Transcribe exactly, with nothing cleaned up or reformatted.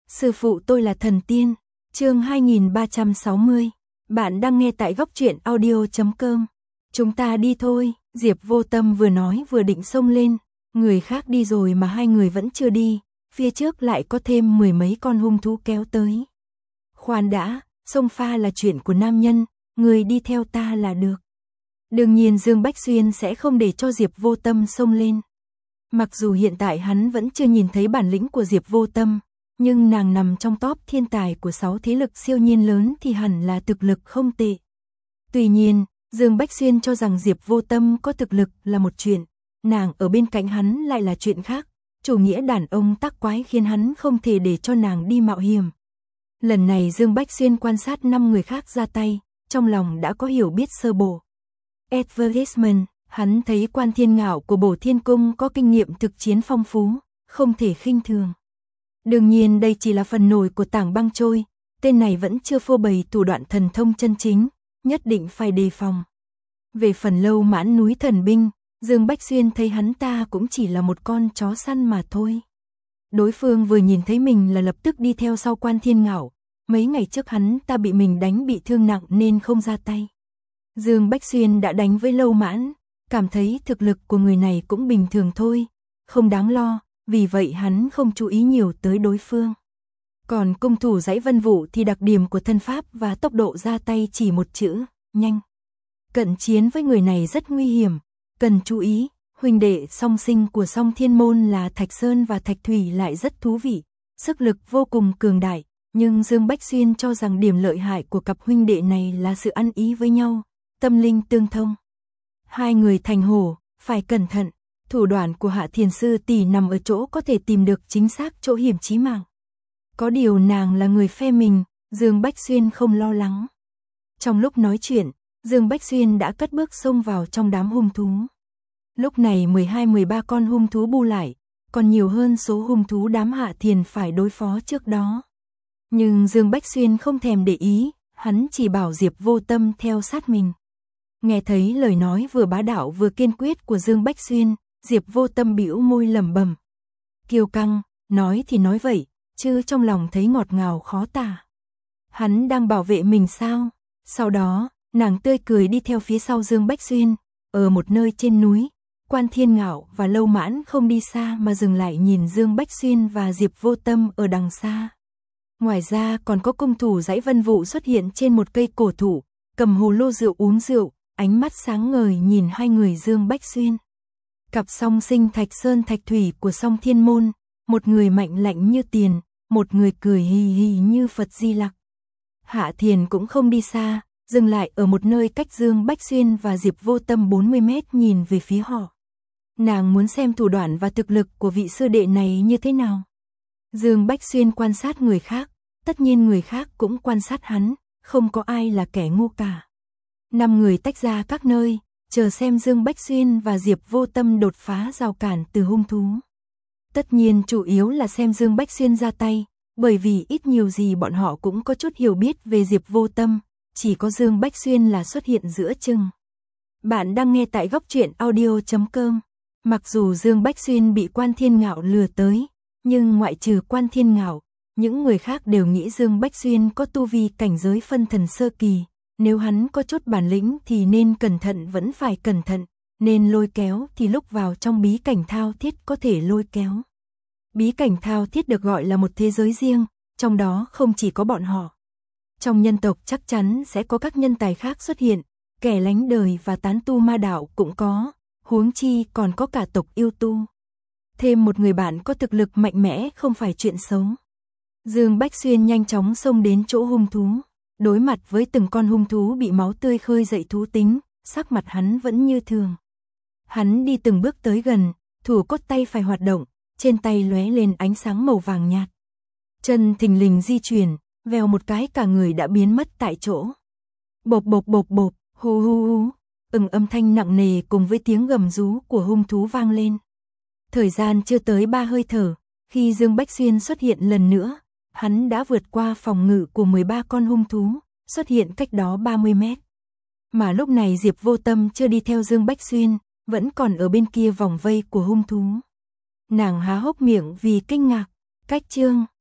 Sư phụ tôi là thần tiên. Chương hai nghìn ba trăm sáu mươi. Bạn đang nghe tại góc truyện audio chấm com. Chúng ta đi thôi. Diệp Vô Tâm vừa nói vừa định xông lên. Người khác đi rồi mà hai người vẫn chưa đi. Phía trước lại có thêm mười mấy con hung thú kéo tới. Khoan đã, xông pha là chuyện của nam nhân, người đi theo ta là được. Đương nhiên Dương Bách Xuyên sẽ không để cho Diệp Vô Tâm xông lên. Mặc dù hiện tại hắn vẫn chưa nhìn thấy bản lĩnh của Diệp Vô Tâm, nhưng nàng nằm trong top thiên tài của sáu thế lực siêu nhiên lớn thì hẳn là thực lực không tệ. Tuy nhiên, Dương Bách Xuyên cho rằng Diệp Vô Tâm có thực lực là một chuyện, nàng ở bên cạnh hắn lại là chuyện khác. Chủ nghĩa đàn ông tắc quái khiến hắn không thể để cho nàng đi mạo hiểm. Lần này Dương Bách Xuyên quan sát năm người khác ra tay, trong lòng đã có hiểu biết sơ bộ. Advertisement, hắn thấy Quan Thiên Ngạo của Bổ Thiên Cung có kinh nghiệm thực chiến phong phú, không thể khinh thường. Đương nhiên đây chỉ là phần nổi của tảng băng trôi, tên này vẫn chưa phô bày thủ đoạn thần thông chân chính, nhất định phải đề phòng. Về phần Lâu Mãn núi thần binh, Dương Bách Xuyên thấy hắn ta cũng chỉ là một con chó săn mà thôi. Đối phương vừa nhìn thấy mình là lập tức đi theo sau Quan Thiên Ngạo, mấy ngày trước hắn ta bị mình đánh bị thương nặng nên không ra tay. Dương Bách Xuyên đã đánh với Lâu Mãn, cảm thấy thực lực của người này cũng bình thường thôi, không đáng lo, vì vậy hắn không chú ý nhiều tới đối phương. Còn cung thủ Dãy Vân Vũ thì đặc điểm của thân pháp và tốc độ ra tay chỉ một chữ, nhanh. Cận chiến với người này rất nguy hiểm, cần chú ý, huynh đệ song sinh của Song Thiên Môn là Thạch Sơn và Thạch Thủy lại rất thú vị, sức lực vô cùng cường đại, nhưng Dương Bách Xuyên cho rằng điểm lợi hại của cặp huynh đệ này là sự ăn ý với nhau, tâm linh tương thông. Hai người thành hổ, phải cẩn thận, thủ đoạn của Hạ Thiền Sư tỷ nằm ở chỗ có thể tìm được chính xác chỗ hiểm chí mạng. Có điều nàng là người phe mình, Dương Bách Xuyên không lo lắng. Trong lúc nói chuyện, Dương Bách Xuyên đã cất bước xông vào trong đám hung thú. Lúc này mười hai mười ba con hung thú bu lại, còn nhiều hơn số hung thú đám Hạ Thiền phải đối phó trước đó. Nhưng Dương Bách Xuyên không thèm để ý, hắn chỉ bảo Diệp Vô Tâm theo sát mình. Nghe thấy lời nói vừa bá đạo vừa kiên quyết của Dương Bách Xuyên, Diệp Vô Tâm bĩu môi lẩm bẩm. Kiêu căng, nói thì nói vậy, chứ trong lòng thấy ngọt ngào khó tả. Hắn đang bảo vệ mình sao? Sau đó, nàng tươi cười đi theo phía sau Dương Bách Xuyên, ở một nơi trên núi, Quan Thiên Ngạo và Lâu Mãn không đi xa mà dừng lại nhìn Dương Bách Xuyên và Diệp Vô Tâm ở đằng xa. Ngoài ra còn có cung thủ Dãy Vân Vũ xuất hiện trên một cây cổ thụ, cầm hồ lô rượu uống rượu, ánh mắt sáng ngời nhìn hai người Dương Bách Xuyên. Cặp song sinh Thạch Sơn Thạch Thủy của Song Thiên Môn, một người mạnh lạnh như tiền, một người cười hì hì như Phật Di Lặc. Hạ Thiền cũng không đi xa, dừng lại ở một nơi cách Dương Bách Xuyên và Diệp Vô Tâm bốn mươi mét nhìn về phía họ. Nàng muốn xem thủ đoạn và thực lực của vị sư đệ này như thế nào. Dương Bách Xuyên quan sát người khác, tất nhiên người khác cũng quan sát hắn, không có ai là kẻ ngu cả. Năm người tách ra các nơi, chờ xem Dương Bách Xuyên và Diệp Vô Tâm đột phá rào cản từ hung thú. Tất nhiên chủ yếu là xem Dương Bách Xuyên ra tay, bởi vì ít nhiều gì bọn họ cũng có chút hiểu biết về Diệp Vô Tâm, chỉ có Dương Bách Xuyên là xuất hiện giữa chừng. Bạn đang nghe tại góc truyện audio chấm com. Mặc dù Dương Bách Xuyên bị Quan Thiên Ngạo lừa tới, nhưng ngoại trừ Quan Thiên Ngạo, những người khác đều nghĩ Dương Bách Xuyên có tu vi cảnh giới phân thần sơ kỳ. Nếu hắn có chút bản lĩnh thì nên cẩn thận vẫn phải cẩn thận, nên lôi kéo thì lúc vào trong bí cảnh thao thiết có thể lôi kéo. Bí cảnh thao thiết được gọi là một thế giới riêng, trong đó không chỉ có bọn họ. Trong nhân tộc chắc chắn sẽ có các nhân tài khác xuất hiện, kẻ lánh đời và tán tu ma đạo cũng có, huống chi còn có cả tộc yêu tu. Thêm một người bạn có thực lực mạnh mẽ không phải chuyện xấu. Dương Bách Xuyên nhanh chóng xông đến chỗ hung thú. Đối mặt với từng con hung thú bị máu tươi khơi dậy thú tính, sắc mặt hắn vẫn như thường. Hắn đi từng bước tới gần, thủ cốt tay phải hoạt động, trên tay lóe lên ánh sáng màu vàng nhạt. Chân thình lình di chuyển, vèo một cái cả người đã biến mất tại chỗ. Bộp bộp bộp bộp, hú hú hú, ừng âm thanh nặng nề cùng với tiếng gầm rú của hung thú vang lên. Thời gian chưa tới ba hơi thở, khi Dương Bách Xuyên xuất hiện lần nữa, hắn đã vượt qua phòng ngự của mười ba con hung thú, xuất hiện cách đó ba mươi mét. Mà lúc này Diệp Vô Tâm chưa đi theo Dương Bách Xuyên, vẫn còn ở bên kia vòng vây của hung thú. Nàng há hốc miệng vì kinh ngạc, cách chương.